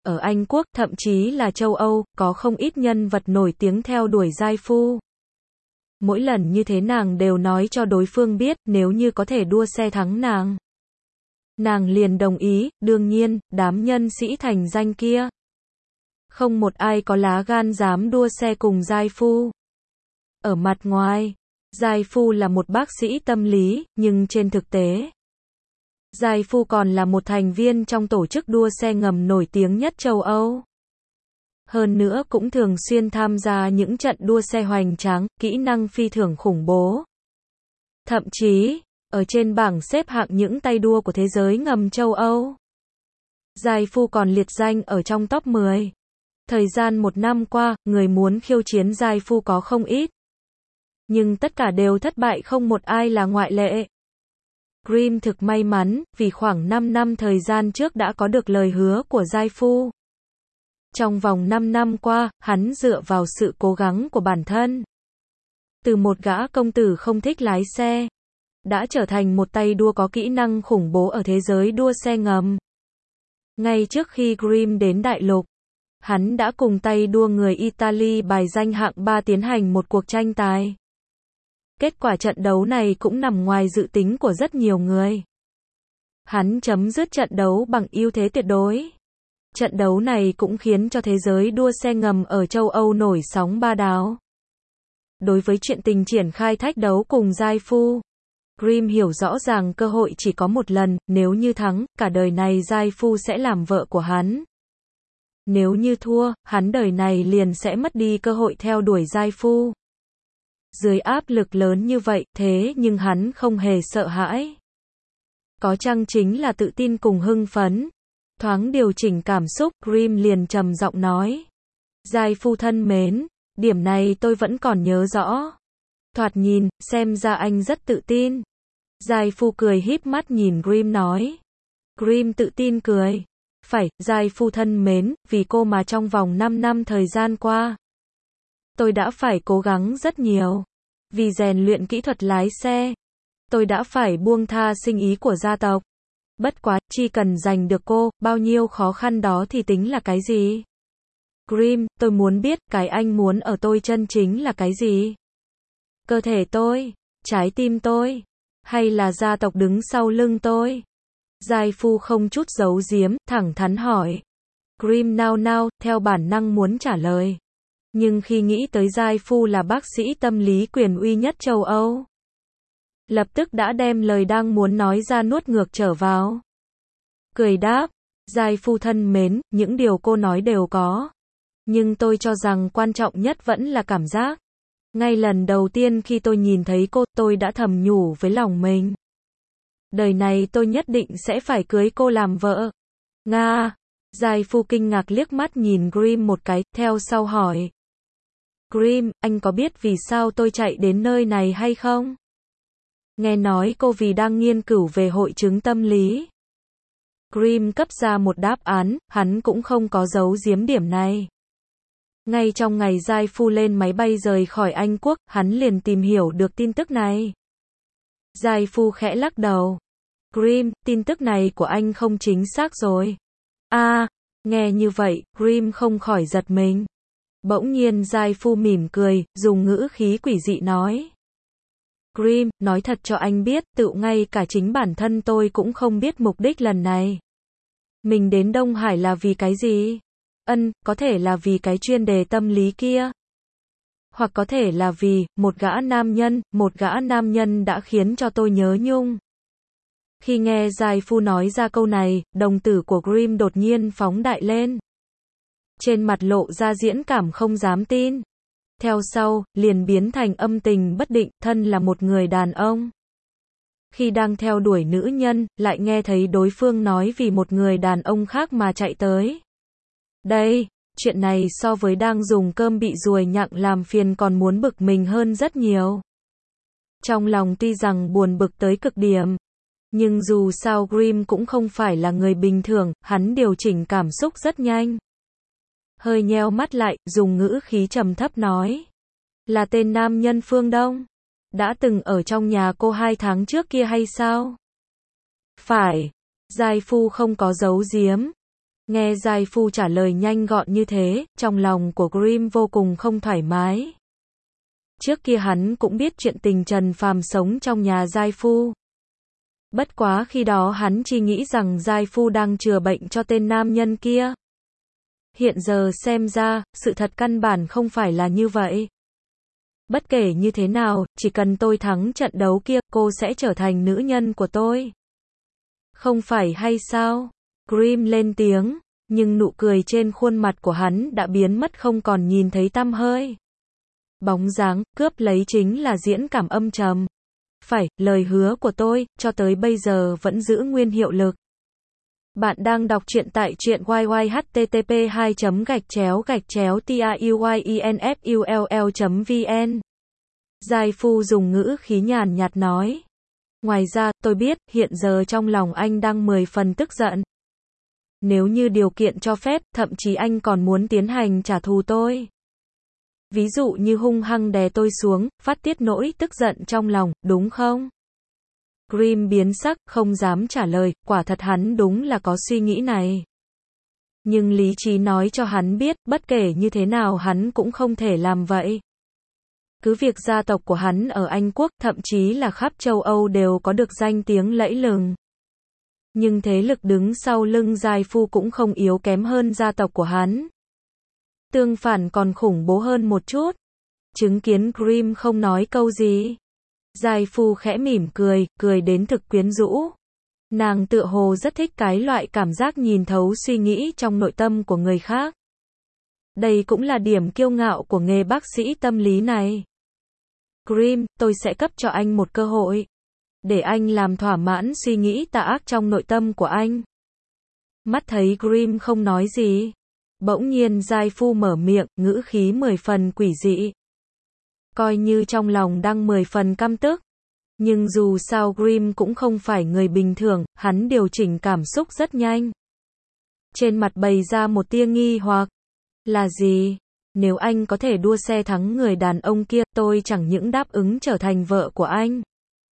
Ở Anh Quốc, thậm chí là châu Âu, có không ít nhân vật nổi tiếng theo đuổi giai phu. Mỗi lần như thế nàng đều nói cho đối phương biết, nếu như có thể đua xe thắng nàng liền đồng ý. Đương nhiên, đám nhân sĩ thành danh kia, không một ai có lá gan dám đua xe cùng giai phu. Ở mặt ngoài, giai phu là một bác sĩ tâm lý, nhưng trên thực tế, giai phu còn là một thành viên trong tổ chức đua xe ngầm nổi tiếng nhất châu Âu. Hơn nữa cũng thường xuyên tham gia những trận đua xe hoành tráng, kỹ năng phi thường khủng bố. Thậm chí, ở trên bảng xếp hạng những tay đua của thế giới ngầm châu Âu, giai phu còn liệt danh ở trong top 10. Thời gian một năm qua, người muốn khiêu chiến giai phu có không ít. Nhưng tất cả đều thất bại, không một ai là ngoại lệ. Grimm thực may mắn, vì khoảng 5 năm thời gian trước đã có được lời hứa của giai phu. Trong vòng 5 năm qua, hắn dựa vào sự cố gắng của bản thân, từ một gã công tử không thích lái xe, đã trở thành một tay đua có kỹ năng khủng bố ở thế giới đua xe ngầm. Ngay trước khi Grimm đến đại lục, hắn đã cùng tay đua người Italy bài danh hạng 3 tiến hành một cuộc tranh tài. Kết quả trận đấu này cũng nằm ngoài dự tính của rất nhiều người. Hắn chấm dứt trận đấu bằng ưu thế tuyệt đối. Trận đấu này cũng khiến cho thế giới đua xe ngầm ở châu Âu nổi sóng ba đáo. Đối với chuyện tình triển khai thách đấu cùng giai phu, Grimm hiểu rõ ràng cơ hội chỉ có một lần, nếu như thắng, cả đời này giai phu sẽ làm vợ của hắn. Nếu như thua, hắn đời này liền sẽ mất đi cơ hội theo đuổi giai phu. Dưới áp lực lớn như vậy, thế nhưng hắn không hề sợ hãi. Có chăng chính là tự tin cùng hưng phấn. Thoáng điều chỉnh cảm xúc, Grimm liền trầm giọng nói. Giai phu thân mến, điểm này tôi vẫn còn nhớ rõ. Thoạt nhìn, xem ra anh rất tự tin. Giai phu cười híp mắt nhìn Grimm nói. Grimm tự tin cười. Phải, giai phu thân mến, vì cô mà trong vòng 5 năm thời gian qua, tôi đã phải cố gắng rất nhiều. Vì rèn luyện kỹ thuật lái xe, tôi đã phải buông tha sinh ý của gia tộc. Bất quá, chỉ cần giành được cô, bao nhiêu khó khăn đó thì tính là cái gì? Grimm, tôi muốn biết, cái anh muốn ở tôi chân chính là cái gì? Cơ thể tôi, trái tim tôi, hay là gia tộc đứng sau lưng tôi? Giai phu không chút giấu giếm, thẳng thắn hỏi. Grimm nao nao, theo bản năng muốn trả lời. Nhưng khi nghĩ tới giai phu là bác sĩ tâm lý quyền uy nhất châu Âu, lập tức đã đem lời đang muốn nói ra nuốt ngược trở vào. Cười đáp, giai phu thân mến, những điều cô nói đều có. Nhưng tôi cho rằng quan trọng nhất vẫn là cảm giác. Ngay lần đầu tiên khi tôi nhìn thấy cô, tôi đã thầm nhủ với lòng mình. Đời này tôi nhất định sẽ phải cưới cô làm vợ. Nga. Giai phu kinh ngạc liếc mắt nhìn Grimm một cái, theo sau hỏi. Grimm, anh có biết vì sao tôi chạy đến nơi này hay không? Nghe nói cô vì đang nghiên cứu về hội chứng tâm lý. Grimm cấp ra một đáp án, hắn cũng không có giấu giếm điểm này. Ngay trong ngày giai phu lên máy bay rời khỏi Anh Quốc, hắn liền tìm hiểu được tin tức này. Giai phu khẽ lắc đầu. Grimm, tin tức này của anh không chính xác rồi. Nghe như vậy, Grimm không khỏi giật mình. Bỗng nhiên giai phu mỉm cười, dùng ngữ khí quỷ dị nói. Grimm, nói thật cho anh biết, tự ngay cả chính bản thân tôi cũng không biết mục đích lần này. Mình đến Đông Hải là vì cái gì? Có thể là vì cái chuyên đề tâm lý kia. Hoặc có thể là vì, một gã nam nhân đã khiến cho tôi nhớ nhung. Khi nghe giai phu nói ra câu này, đồng tử của Grimm đột nhiên phóng đại lên. Trên mặt lộ ra diễn cảm không dám tin. Theo sau, liền biến thành âm tình bất định, thân là một người đàn ông. Khi đang theo đuổi nữ nhân, lại nghe thấy đối phương nói vì một người đàn ông khác mà chạy tới. Đây, chuyện này so với đang dùng cơm bị ruồi nhặng làm phiền còn muốn bực mình hơn rất nhiều. Trong lòng tuy rằng buồn bực tới cực điểm, nhưng dù sao Grimm cũng không phải là người bình thường, hắn điều chỉnh cảm xúc rất nhanh. Hơi nheo mắt lại, dùng ngữ khí trầm thấp nói. Là tên nam nhân phương Đông. Đã từng ở trong nhà cô 2 tháng trước kia hay sao? Phải. Giai phu không có giấu giếm. Nghe giai phu trả lời nhanh gọn như thế, trong lòng của Grimm vô cùng không thoải mái. Trước kia hắn cũng biết chuyện tình Trần Phàm sống trong nhà giai phu. Bất quá khi đó hắn chỉ nghĩ rằng giai phu đang chữa bệnh cho tên nam nhân kia. Hiện giờ xem ra, sự thật căn bản không phải là như vậy. Bất kể như thế nào, chỉ cần tôi thắng trận đấu kia, cô sẽ trở thành nữ nhân của tôi. Không phải hay sao? Grimm lên tiếng, nhưng nụ cười trên khuôn mặt của hắn đã biến mất không còn nhìn thấy tăm hơi. Bóng dáng, cướp lấy chính là diễn cảm âm trầm. Phải, lời hứa của tôi, cho tới bây giờ vẫn giữ nguyên hiệu lực. Bạn đang đọc truyện tại truyện YY http://tauyenfull.vn. Giai phu dùng ngữ khí nhàn nhạt nói. Ngoài ra, tôi biết, hiện giờ trong lòng anh đang 10 phần tức giận. Nếu như điều kiện cho phép, thậm chí anh còn muốn tiến hành trả thù tôi. Ví dụ như hung hăng đè tôi xuống, phát tiết nỗi tức giận trong lòng, đúng không? Grimm biến sắc, không dám trả lời, quả thật hắn đúng là có suy nghĩ này. Nhưng lý trí nói cho hắn biết, bất kể như thế nào hắn cũng không thể làm vậy. Cứ việc gia tộc của hắn ở Anh Quốc, thậm chí là khắp châu Âu đều có được danh tiếng lẫy lừng. Nhưng thế lực đứng sau lưng giai phu cũng không yếu kém hơn gia tộc của hắn. Tương phản còn khủng bố hơn một chút. Chứng kiến Grimm không nói câu gì. Giai phu khẽ mỉm cười, cười đến thực quyến rũ. Nàng tựa hồ rất thích cái loại cảm giác nhìn thấu suy nghĩ trong nội tâm của người khác. Đây cũng là điểm kiêu ngạo của nghề bác sĩ tâm lý này. Grimm, tôi sẽ cấp cho anh một cơ hội. Để anh làm thỏa mãn suy nghĩ tà ác trong nội tâm của anh. Mắt thấy Grimm không nói gì. Bỗng nhiên giai phu mở miệng, ngữ khí 10 phần quỷ dị. Coi như trong lòng đang 10 phần căm tức. Nhưng dù sao Grimm cũng không phải người bình thường, hắn điều chỉnh cảm xúc rất nhanh. Trên mặt bày ra một tia nghi hoặc. Là gì? Nếu anh có thể đua xe thắng người đàn ông kia, tôi chẳng những đáp ứng trở thành vợ của anh.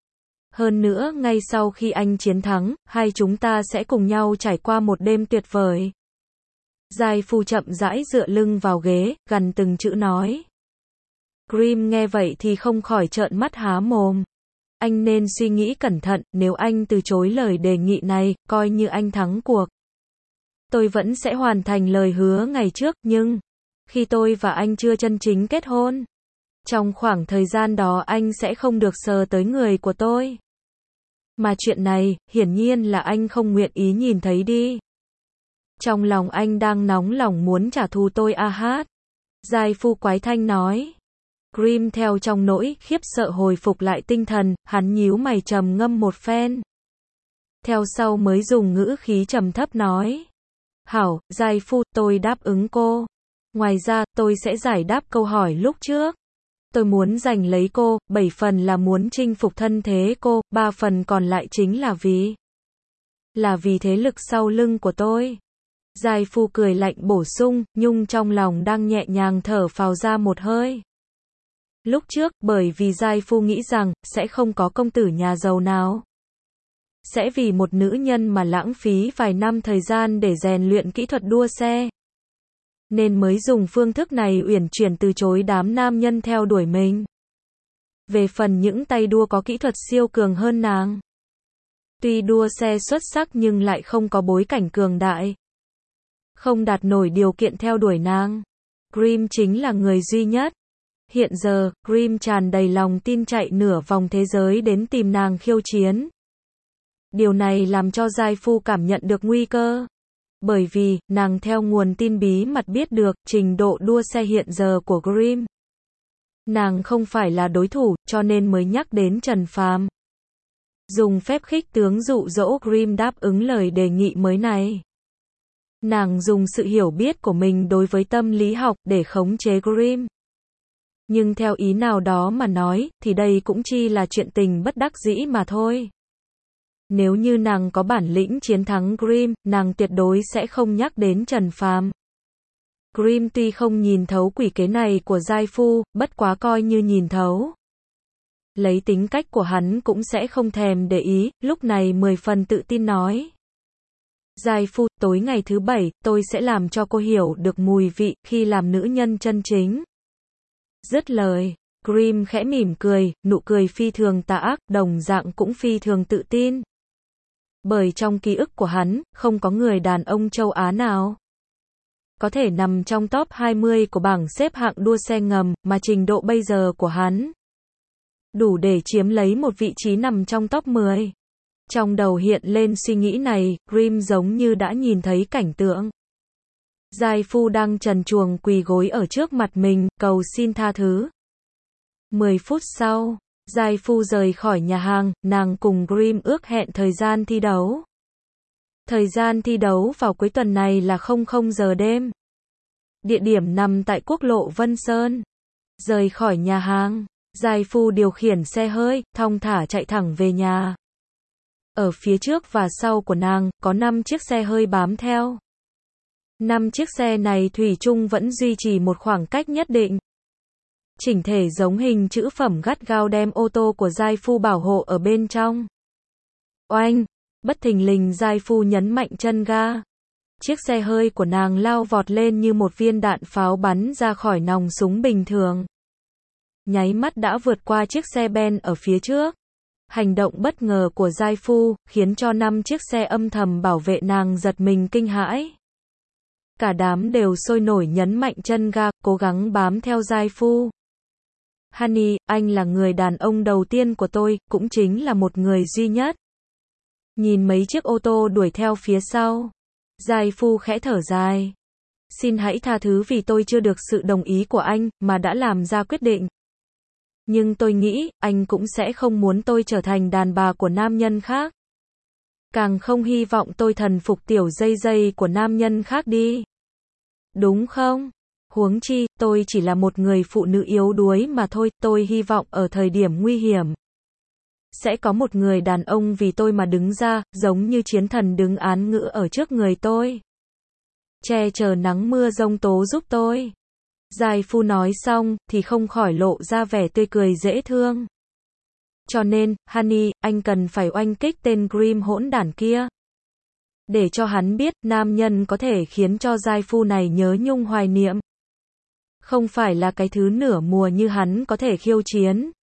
Hơn nữa, ngay sau khi anh chiến thắng, hai chúng ta sẽ cùng nhau trải qua một đêm tuyệt vời. Giai phu chậm rãi dựa lưng vào ghế, gằn từng chữ nói. Grimm nghe vậy thì không khỏi trợn mắt há mồm. Anh nên suy nghĩ cẩn thận, nếu anh từ chối lời đề nghị này, coi như anh thắng cuộc. Tôi vẫn sẽ hoàn thành lời hứa ngày trước, nhưng khi tôi và anh chưa chân chính kết hôn, trong khoảng thời gian đó anh sẽ không được sờ tới người của tôi. Mà chuyện này, hiển nhiên là anh không nguyện ý nhìn thấy đi. Trong lòng anh đang nóng lòng muốn trả thù tôi à hát. Giai phu quái thanh nói. Grimm theo trong nỗi khiếp sợ hồi phục lại tinh thần, hắn nhíu mày trầm ngâm một phen. Theo sau mới dùng ngữ khí trầm thấp nói. Hảo, giai phu, tôi đáp ứng cô. Ngoài ra, tôi sẽ giải đáp câu hỏi lúc trước. Tôi muốn giành lấy cô, 7 phần là muốn chinh phục thân thế cô, 3 phần còn lại chính là vì thế lực sau lưng của tôi. Giai phu cười lạnh bổ sung, nhưng trong lòng đang nhẹ nhàng thở phào ra một hơi. Lúc trước, bởi vì giai phu nghĩ rằng, sẽ không có công tử nhà giàu nào sẽ vì một nữ nhân mà lãng phí vài năm thời gian để rèn luyện kỹ thuật đua xe. Nên mới dùng phương thức này uyển chuyển từ chối đám nam nhân theo đuổi mình. Về phần những tay đua có kỹ thuật siêu cường hơn nàng. Tuy đua xe xuất sắc nhưng lại không có bối cảnh cường đại. Không đạt nổi điều kiện theo đuổi nàng. Grimm chính là người duy nhất. Hiện giờ, Grimm tràn đầy lòng tin chạy nửa vòng thế giới đến tìm nàng khiêu chiến. Điều này làm cho giai phu cảm nhận được nguy cơ. Bởi vì, nàng theo nguồn tin bí mật biết được, trình độ đua xe hiện giờ của Grimm. Nàng không phải là đối thủ, cho nên mới nhắc đến Trần Phàm. Dùng phép khích tướng dụ dỗ Grimm đáp ứng lời đề nghị mới này. Nàng dùng sự hiểu biết của mình đối với tâm lý học để khống chế Grimm. Nhưng theo ý nào đó mà nói, thì đây cũng chỉ là chuyện tình bất đắc dĩ mà thôi. Nếu như nàng có bản lĩnh chiến thắng Grimm, nàng tuyệt đối sẽ không nhắc đến Trần Phàm. Grimm tuy không nhìn thấu quỷ kế này của giai phu, bất quá coi như nhìn thấu. Lấy tính cách của hắn cũng sẽ không thèm để ý, lúc này 10 phần tự tin nói. Giai Phu, tối ngày thứ 7, tôi sẽ làm cho cô hiểu được mùi vị khi làm nữ nhân chân chính. Dứt lời, Grimm khẽ mỉm cười, nụ cười phi thường tà ác, đồng dạng cũng phi thường tự tin. Bởi trong ký ức của hắn, không có người đàn ông châu Á nào có thể nằm trong top 20 của bảng xếp hạng đua xe ngầm, mà trình độ bây giờ của hắn đủ để chiếm lấy một vị trí nằm trong top 10. Trong đầu hiện lên suy nghĩ này, Grimm giống như đã nhìn thấy cảnh tượng. Giai Phu đang trần truồng quỳ gối ở trước mặt mình, cầu xin tha thứ. 10 phút sau, Giai Phu rời khỏi nhà hàng, nàng cùng Grimm ước hẹn thời gian thi đấu. Thời gian thi đấu vào cuối tuần này là 00 giờ đêm. Địa điểm nằm tại quốc lộ Vân Sơn. Rời khỏi nhà hàng, Giai Phu điều khiển xe hơi, thong thả chạy thẳng về nhà. Ở phía trước và sau của nàng, có 5 chiếc xe hơi bám theo. 5 chiếc xe này thủy chung vẫn duy trì một khoảng cách nhất định. Chỉnh thể giống hình chữ phẩm gắt gao đem ô tô của Giai Phu bảo hộ ở bên trong. Oanh! Bất thình lình Giai Phu nhấn mạnh chân ga. Chiếc xe hơi của nàng lao vọt lên như một viên đạn pháo bắn ra khỏi nòng súng bình thường. Nháy mắt đã vượt qua chiếc xe Ben ở phía trước. Hành động bất ngờ của Giai Phu khiến cho 5 chiếc xe âm thầm bảo vệ nàng giật mình kinh hãi. Cả đám đều sôi nổi nhấn mạnh chân ga, cố gắng bám theo Giai Phu. Honey, anh là người đàn ông đầu tiên của tôi, cũng chính là một người duy nhất. Nhìn mấy chiếc ô tô đuổi theo phía sau, Giai Phu khẽ thở dài. Xin hãy tha thứ vì tôi chưa được sự đồng ý của anh, mà đã làm ra quyết định. Nhưng tôi nghĩ, anh cũng sẽ không muốn tôi trở thành đàn bà của nam nhân khác. Càng không hy vọng tôi thần phục tiểu dây dây của nam nhân khác đi. Đúng không? Huống chi, tôi chỉ là một người phụ nữ yếu đuối mà thôi, tôi hy vọng ở thời điểm nguy hiểm sẽ có một người đàn ông vì tôi mà đứng ra, giống như chiến thần đứng án ngữ ở trước người tôi. Che chở nắng mưa giông tố giúp tôi. Giai Phu nói xong, thì không khỏi lộ ra vẻ tươi cười dễ thương. Cho nên, Honey, anh cần phải oanh kích tên Grimm hỗn đản kia. Để cho hắn biết, nam nhân có thể khiến cho Giai Phu này nhớ nhung hoài niệm. Không phải là cái thứ nửa mùa như hắn có thể khiêu chiến.